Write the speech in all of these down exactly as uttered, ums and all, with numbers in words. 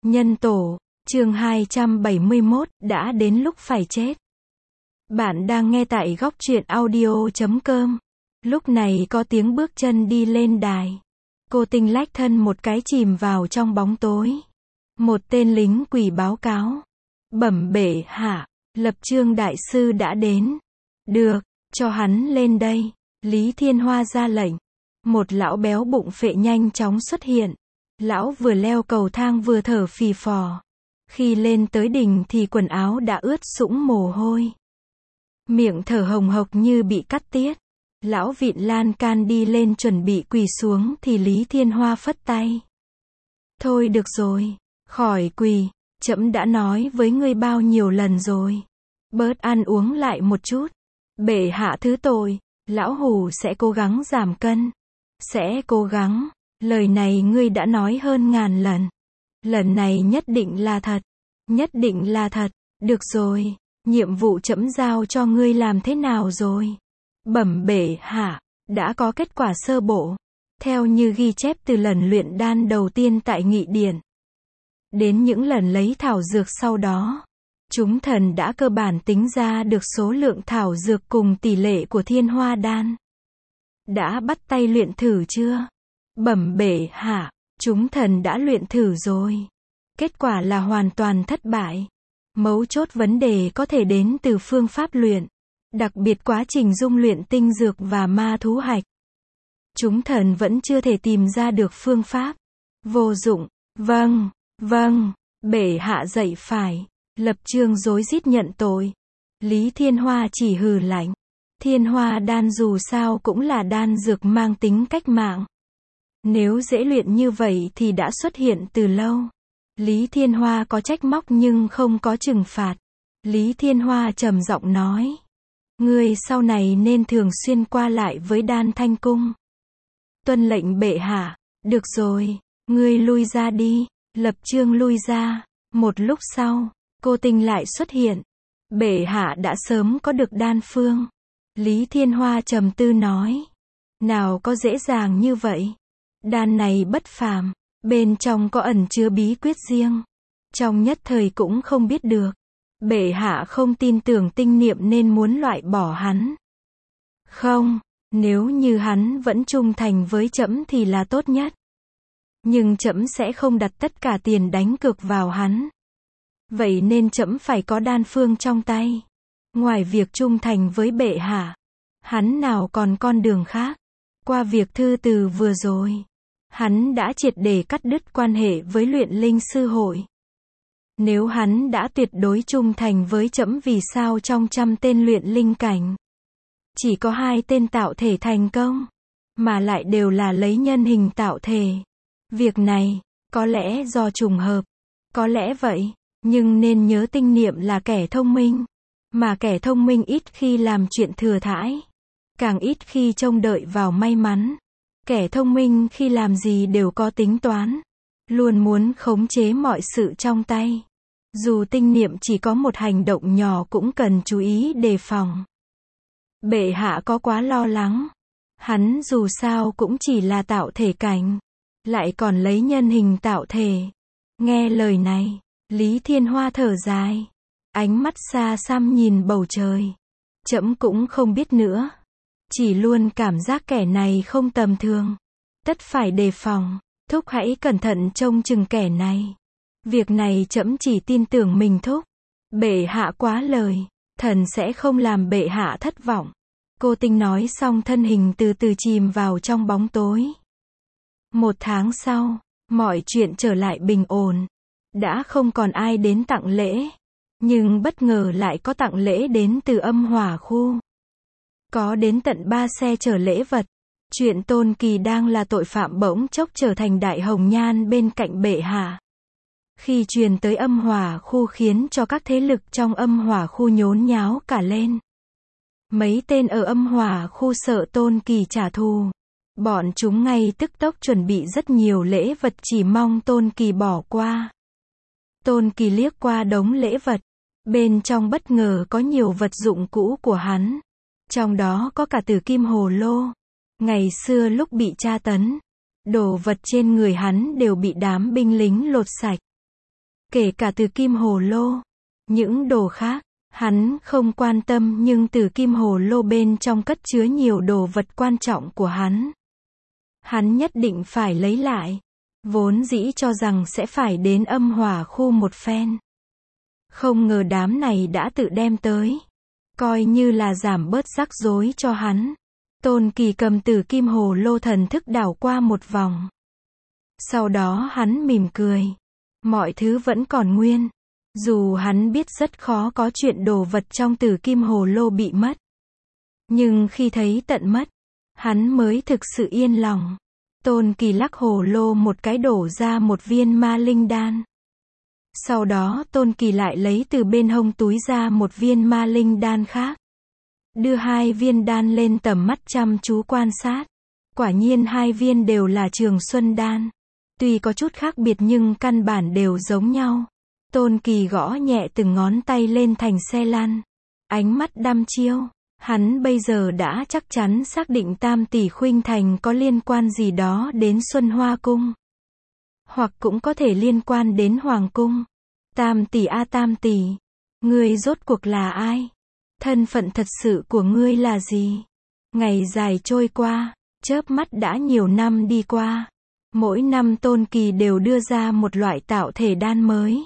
Nhân tổ, chương hai trăm bảy mươi mốt, đã đến lúc phải chết. Bạn đang nghe tại góc truyện audio chấm com. Lúc này có tiếng bước chân đi lên đài. Cô Tinh lách thân một cái chìm vào trong bóng tối. Một tên lính quỳ báo cáo. Bẩm bệ hạ, Lập Chương đại sư đã đến. Được, cho hắn lên đây. Lý Thiên Hoa ra lệnh. Một lão béo bụng phệ nhanh chóng xuất hiện. Lão vừa leo cầu thang vừa thở phì phò. Khi lên tới đỉnh thì quần áo đã ướt sũng mồ hôi. Miệng thở hồng hộc như bị cắt tiết. Lão vịn lan can đi lên chuẩn bị quỳ xuống thì Lý Thiên Hoa phất tay. Thôi được rồi, khỏi quỳ, trẫm đã nói với ngươi bao nhiêu lần rồi. Bớt ăn uống lại một chút. Bệ hạ thứ tội, lão hủ sẽ cố gắng giảm cân. Sẽ cố gắng, lời này ngươi đã nói hơn ngàn lần. Lần này nhất định là thật. Nhất định là thật. Được rồi, nhiệm vụ trẫm giao cho ngươi làm thế nào rồi? Bẩm bệ hạ, đã có kết quả sơ bộ. Theo như ghi chép từ lần luyện đan đầu tiên tại Nghị Điện. Đến những lần lấy thảo dược sau đó. Chúng thần đã cơ bản tính ra được số lượng thảo dược cùng tỷ lệ của thiên hoa đan. Đã bắt tay luyện thử chưa? Bẩm bệ hạ, chúng thần đã luyện thử rồi. Kết quả là hoàn toàn thất bại. Mấu chốt vấn đề có thể đến từ phương pháp luyện. Đặc biệt quá trình dung luyện tinh dược và ma thú hạch. Chúng thần vẫn chưa thể tìm ra được phương pháp. Vô dụng. Vâng, vâng, bệ hạ dạy phải. Lập Chương rối rít nhận tội. Lý Thiên Hoa chỉ hừ lạnh. Thiên hoa đan dù sao cũng là đan dược mang tính cách mạng. Nếu dễ luyện như vậy thì đã xuất hiện từ lâu. Lý Thiên Hoa có trách móc nhưng không có trừng phạt. Lý Thiên Hoa trầm giọng nói. Ngươi sau này nên thường xuyên qua lại với Đan Thanh Cung. Tuân lệnh bệ hạ. Được rồi, ngươi lui ra đi. Lập Chương lui ra. Một lúc sau, cô Tinh lại xuất hiện. Bệ hạ đã sớm có được đan phương. Lý Thiên Hoa trầm tư nói. Nào có dễ dàng như vậy. Đan này bất phàm. Bên trong có ẩn chứa bí quyết riêng. Trong nhất thời cũng không biết được. Bệ hạ không tin tưởng tinh niệm nên muốn loại bỏ hắn. Không, nếu như hắn vẫn trung thành với trẫm thì là tốt nhất. Nhưng trẫm sẽ không đặt tất cả tiền đánh cược vào hắn. Vậy nên trẫm phải có đan phương trong tay. Ngoài việc trung thành với bệ hạ, hắn nào còn con đường khác. Qua việc thư từ vừa rồi, hắn đã triệt để cắt đứt quan hệ với luyện linh sư hội. Nếu hắn đã tuyệt đối trung thành với trẫm vì sao trong trăm tên luyện linh cảnh, chỉ có hai tên tạo thể thành công, mà lại đều là lấy nhân hình tạo thể. Việc này, có lẽ do trùng hợp, có lẽ vậy, nhưng nên nhớ tinh niệm là kẻ thông minh. Mà kẻ thông minh ít khi làm chuyện thừa thãi. Càng ít khi trông đợi vào may mắn. Kẻ thông minh khi làm gì đều có tính toán. Luôn muốn khống chế mọi sự trong tay. Dù tinh niệm chỉ có một hành động nhỏ cũng cần chú ý đề phòng. Bệ hạ có quá lo lắng. Hắn dù sao cũng chỉ là tạo thể cảnh. Lại còn lấy nhân hình tạo thể. Nghe lời này, Lý Thiên Hoa thở dài. Ánh mắt xa xăm nhìn bầu trời. Trẫm cũng không biết nữa. Chỉ luôn cảm giác kẻ này không tầm thường. Tất phải đề phòng. Thúc hãy cẩn thận trông chừng kẻ này. Việc này trẫm chỉ tin tưởng mình thúc. Bệ hạ quá lời. Thần sẽ không làm bệ hạ thất vọng. Cô Tinh nói xong thân hình từ từ chìm vào trong bóng tối. Một tháng sau, mọi chuyện trở lại bình ổn. Đã không còn ai đến tặng lễ. Nhưng bất ngờ lại có tặng lễ đến từ âm hỏa khu. Có đến tận ba xe chở lễ vật. Chuyện Tôn Kỳ đang là tội phạm bỗng chốc trở thành đại hồng nhan bên cạnh bệ hạ. Khi truyền tới âm hỏa khu khiến cho các thế lực trong âm hỏa khu nhốn nháo cả lên. Mấy tên ở âm hỏa khu sợ Tôn Kỳ trả thù. Bọn chúng ngay tức tốc chuẩn bị rất nhiều lễ vật chỉ mong Tôn Kỳ bỏ qua. Tôn Kỳ liếc qua đống lễ vật. Bên trong bất ngờ có nhiều vật dụng cũ của hắn. Trong đó có cả tử kim hồ lô. Ngày xưa lúc bị tra tấn, đồ vật trên người hắn đều bị đám binh lính lột sạch. kể cả từ kim hồ lô. Những đồ khác, hắn không quan tâm, nhưng từ kim hồ lô bên trong cất chứa nhiều đồ vật quan trọng của hắn. Hắn nhất định phải lấy lại. Vốn dĩ cho rằng sẽ phải đến âm hỏa khu một phen. Không ngờ đám này đã tự đem tới. Coi như là giảm bớt rắc rối cho hắn. Tôn Kỳ cầm từ kim hồ lô thần thức đảo qua một vòng. Sau đó hắn mỉm cười. Mọi thứ vẫn còn nguyên. Dù hắn biết rất khó có chuyện đồ vật trong tử kim hồ lô bị mất. Nhưng khi thấy tận mất, hắn mới thực sự yên lòng. Tôn Kỳ lắc hồ lô một cái đổ ra một viên ma linh đan. Sau đó Tôn Kỳ lại lấy từ bên hông túi ra một viên ma linh đan khác. Đưa hai viên đan lên tầm mắt chăm chú quan sát. Quả nhiên hai viên đều là Trường Xuân đan. Tuy có chút khác biệt nhưng căn bản đều giống nhau. Tôn Kỳ gõ nhẹ từng ngón tay lên thành xe lăn. Ánh mắt đăm chiêu. Hắn bây giờ đã chắc chắn xác định Tam tỷ khuynh thành có liên quan gì đó đến Xuân Hoa Cung. Hoặc cũng có thể liên quan đến Hoàng Cung. Tam tỷ a Tam tỷ. Ngươi rốt cuộc là ai? Thân phận thật sự của ngươi là gì? Ngày dài trôi qua, chớp mắt đã nhiều năm đi qua. Mỗi năm Tôn Kỳ đều đưa ra một loại tạo thể đan mới.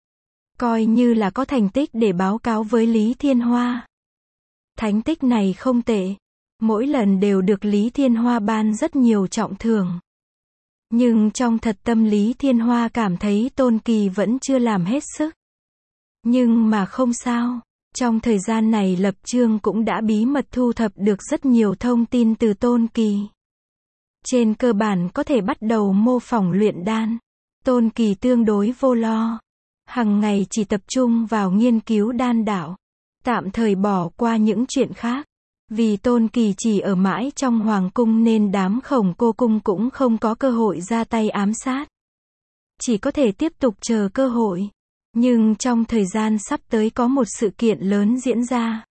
Coi như là có thành tích để báo cáo với Lý Thiên Hoa. Thành tích này không tệ. Mỗi lần đều được Lý Thiên Hoa ban rất nhiều trọng thưởng. Nhưng trong thật tâm Lý Thiên Hoa cảm thấy Tôn Kỳ vẫn chưa làm hết sức. Nhưng mà không sao. Trong thời gian này Lập Chương cũng đã bí mật thu thập được rất nhiều thông tin từ Tôn Kỳ. Trên cơ bản có thể bắt đầu mô phỏng luyện đan. Tôn Kỳ tương đối vô lo. Hằng ngày chỉ tập trung vào nghiên cứu đan đạo. Tạm thời bỏ qua những chuyện khác. Vì Tôn Kỳ chỉ ở mãi trong Hoàng Cung nên đám Khổng Cô Cung cũng không có cơ hội ra tay ám sát. Chỉ có thể tiếp tục chờ cơ hội. Nhưng trong thời gian sắp tới có một sự kiện lớn diễn ra.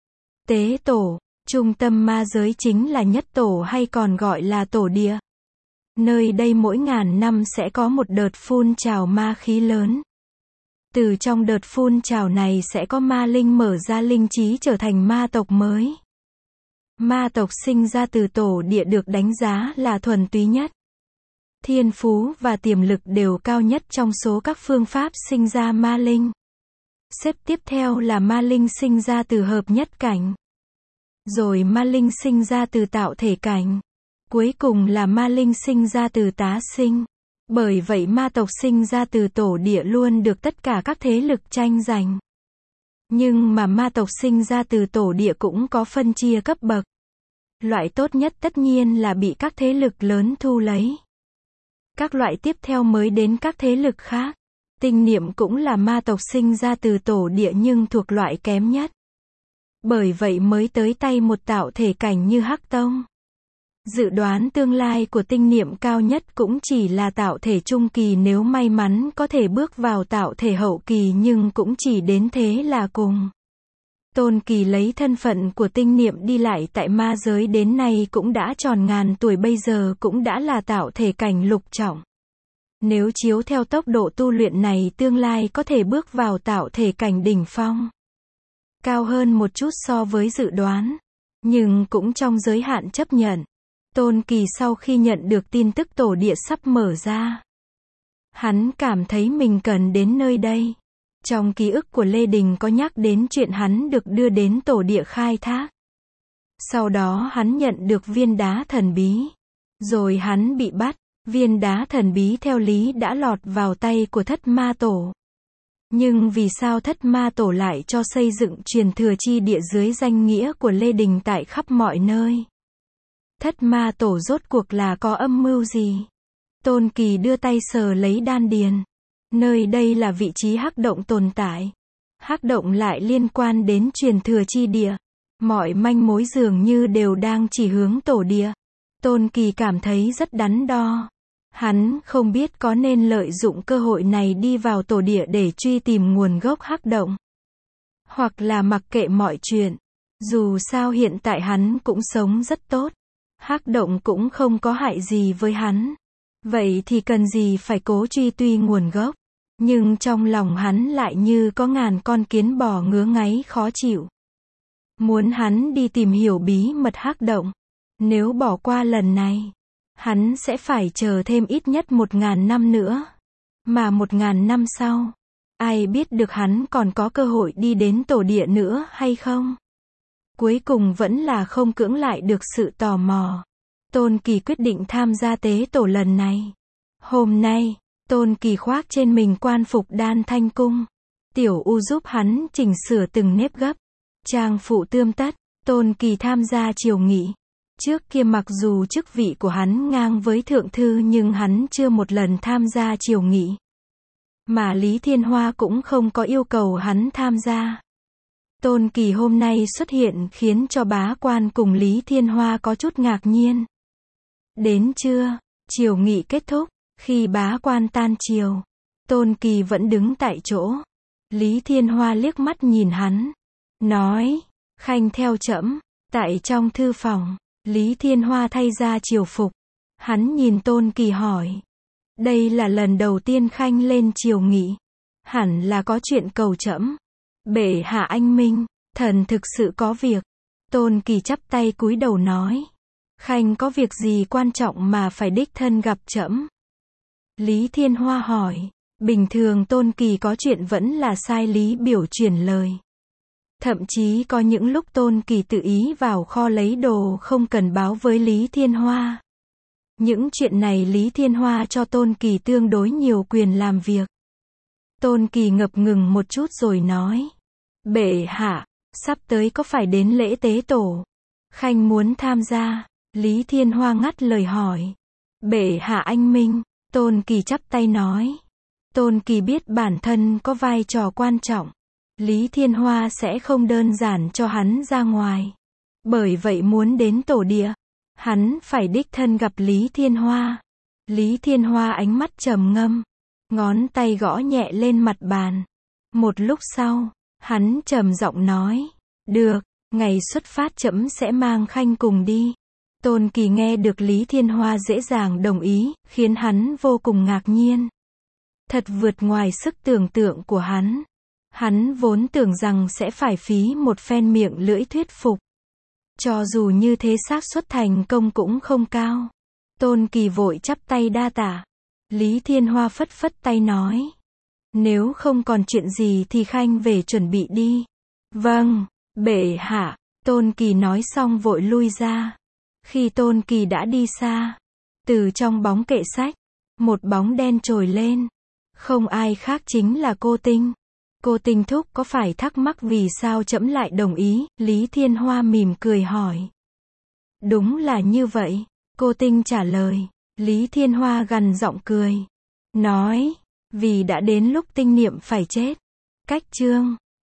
Tế tổ, trung tâm ma giới chính là nhất tổ hay còn gọi là tổ địa. Nơi đây mỗi ngàn năm sẽ có một đợt phun trào ma khí lớn. Từ trong đợt phun trào này sẽ có ma linh mở ra linh trí trở thành ma tộc mới. Ma tộc sinh ra từ tổ địa được đánh giá là thuần túy nhất. Thiên phú và tiềm lực đều cao nhất trong số các phương pháp sinh ra ma linh. Xếp tiếp theo là ma linh sinh ra từ hợp nhất cảnh. Rồi ma linh sinh ra từ tạo thể cảnh. Cuối cùng là ma linh sinh ra từ tá sinh. Bởi vậy ma tộc sinh ra từ tổ địa luôn được tất cả các thế lực tranh giành. Nhưng mà ma tộc sinh ra từ tổ địa cũng có phân chia cấp bậc. Loại tốt nhất tất nhiên là bị các thế lực lớn thu lấy. Các loại tiếp theo mới đến các thế lực khác. Tinh niệm cũng là ma tộc sinh ra từ tổ địa nhưng thuộc loại kém nhất. Bởi vậy mới tới tay một tạo thể cảnh như Hắc Tông. Dự đoán tương lai của tinh niệm cao nhất cũng chỉ là tạo thể trung kỳ, nếu may mắn có thể bước vào tạo thể hậu kỳ, nhưng cũng chỉ đến thế là cùng. Tôn Kỳ lấy thân phận của tinh niệm đi lại tại ma giới đến nay cũng đã tròn ngàn tuổi, bây giờ cũng đã là tạo thể cảnh lục trọng. Nếu chiếu theo tốc độ tu luyện này tương lai có thể bước vào tạo thể cảnh đỉnh phong. Cao hơn một chút so với dự đoán. Nhưng cũng trong giới hạn chấp nhận. Tôn Kỳ sau khi nhận được tin tức tổ địa sắp mở ra. Hắn cảm thấy mình cần đến nơi đây. Trong ký ức của Lê Đình có nhắc đến chuyện hắn được đưa đến tổ địa khai thác. Sau đó hắn nhận được viên đá thần bí. Rồi hắn bị bắt. Viên đá thần bí theo lý đã lọt vào tay của Thất Ma Tổ. Nhưng vì sao Thất Ma Tổ lại cho xây dựng truyền thừa chi địa dưới danh nghĩa của Lê Đình tại khắp mọi nơi? Thất Ma Tổ rốt cuộc là có âm mưu gì? Tôn Kỳ đưa tay sờ lấy đan điền. Nơi đây là vị trí hắc động tồn tại. Hắc động lại liên quan đến truyền thừa chi địa. Mọi manh mối dường như đều đang chỉ hướng tổ địa. Tôn Kỳ cảm thấy rất đắn đo. Hắn không biết có nên lợi dụng cơ hội này đi vào tổ địa để truy tìm nguồn gốc hắc động. Hoặc là mặc kệ mọi chuyện. Dù sao hiện tại hắn cũng sống rất tốt. Hắc động cũng không có hại gì với hắn. Vậy thì cần gì phải cố truy tuy nguồn gốc. Nhưng trong lòng hắn lại như có ngàn con kiến bò ngứa ngáy khó chịu. Muốn hắn đi tìm hiểu bí mật hắc động. Nếu bỏ qua lần này, hắn sẽ phải chờ thêm ít nhất một ngàn năm nữa. Mà một ngàn năm sau, ai biết được hắn còn có cơ hội đi đến tổ địa nữa hay không? Cuối cùng vẫn là không cưỡng lại được sự tò mò. Tôn Kỳ quyết định tham gia tế tổ lần này. Hôm nay, Tôn Kỳ khoác trên mình quan phục Đan Thanh Cung. Tiểu U giúp hắn chỉnh sửa từng nếp gấp. Trang phụ tươm tất, Tôn Kỳ tham gia triều nghị. Trước kia mặc dù chức vị của hắn ngang với thượng thư nhưng hắn chưa một lần tham gia triều nghị. Mà Lý Thiên Hoa cũng không có yêu cầu hắn tham gia. Tôn Kỳ hôm nay xuất hiện khiến cho bá quan cùng Lý Thiên Hoa có chút ngạc nhiên. Đến trưa, triều nghị kết thúc, khi bá quan tan triều, Tôn Kỳ vẫn đứng tại chỗ. Lý Thiên Hoa liếc mắt nhìn hắn, nói, khanh theo trẫm. Tại trong thư phòng, Lý Thiên Hoa thay ra triều phục. Hắn nhìn Tôn Kỳ hỏi, đây là lần đầu tiên khanh lên triều nghị, hẳn là có chuyện cầu trẫm. Bệ hạ anh minh, thần thực sự có việc. Tôn Kỳ chắp tay cúi đầu nói, khanh có việc gì quan trọng mà phải đích thân gặp trẫm? Lý Thiên Hoa hỏi, bình thường Tôn Kỳ có chuyện vẫn là sai Lý biểu truyền lời. Thậm chí có những lúc Tôn Kỳ tự ý vào kho lấy đồ không cần báo với Lý Thiên Hoa. Những chuyện này Lý Thiên Hoa cho Tôn Kỳ tương đối nhiều quyền làm việc. Tôn Kỳ ngập ngừng một chút rồi nói, bệ hạ, sắp tới có phải đến lễ tế tổ? Khanh muốn tham gia. Lý Thiên Hoa ngắt lời hỏi, bệ hạ anh minh. Tôn Kỳ chắp tay nói, Tôn Kỳ biết bản thân có vai trò quan trọng. Lý Thiên Hoa sẽ không đơn giản cho hắn ra ngoài. Bởi vậy muốn đến tổ địa, hắn phải đích thân gặp Lý Thiên Hoa. Lý Thiên Hoa ánh mắt trầm ngâm, ngón tay gõ nhẹ lên mặt bàn. Một lúc sau, hắn trầm giọng nói, được, ngày xuất phát trẫm sẽ mang khanh cùng đi. Tôn Kỳ nghe được Lý Thiên Hoa dễ dàng đồng ý, khiến hắn vô cùng ngạc nhiên. Thật vượt ngoài sức tưởng tượng của hắn. Hắn vốn tưởng rằng sẽ phải phí một phen miệng lưỡi thuyết phục. Cho dù như thế xác suất thành công cũng không cao. Tôn Kỳ vội chắp tay đa tạ. Lý Thiên Hoa phất phất tay nói, nếu không còn chuyện gì thì khanh về chuẩn bị đi. Vâng, bệ hạ. Tôn Kỳ nói xong vội lui ra. Khi Tôn Kỳ đã đi xa, từ trong bóng kệ sách, một bóng đen trồi lên. Không ai khác chính là cô Tinh. Cô Tinh thúc có phải thắc mắc vì sao trẫm lại đồng ý? Lý Thiên Hoa mỉm cười hỏi. Đúng là như vậy, cô Tinh trả lời. Lý Thiên Hoa gằn giọng cười, nói, vì đã đến lúc Tinh niệm phải chết. Cách chương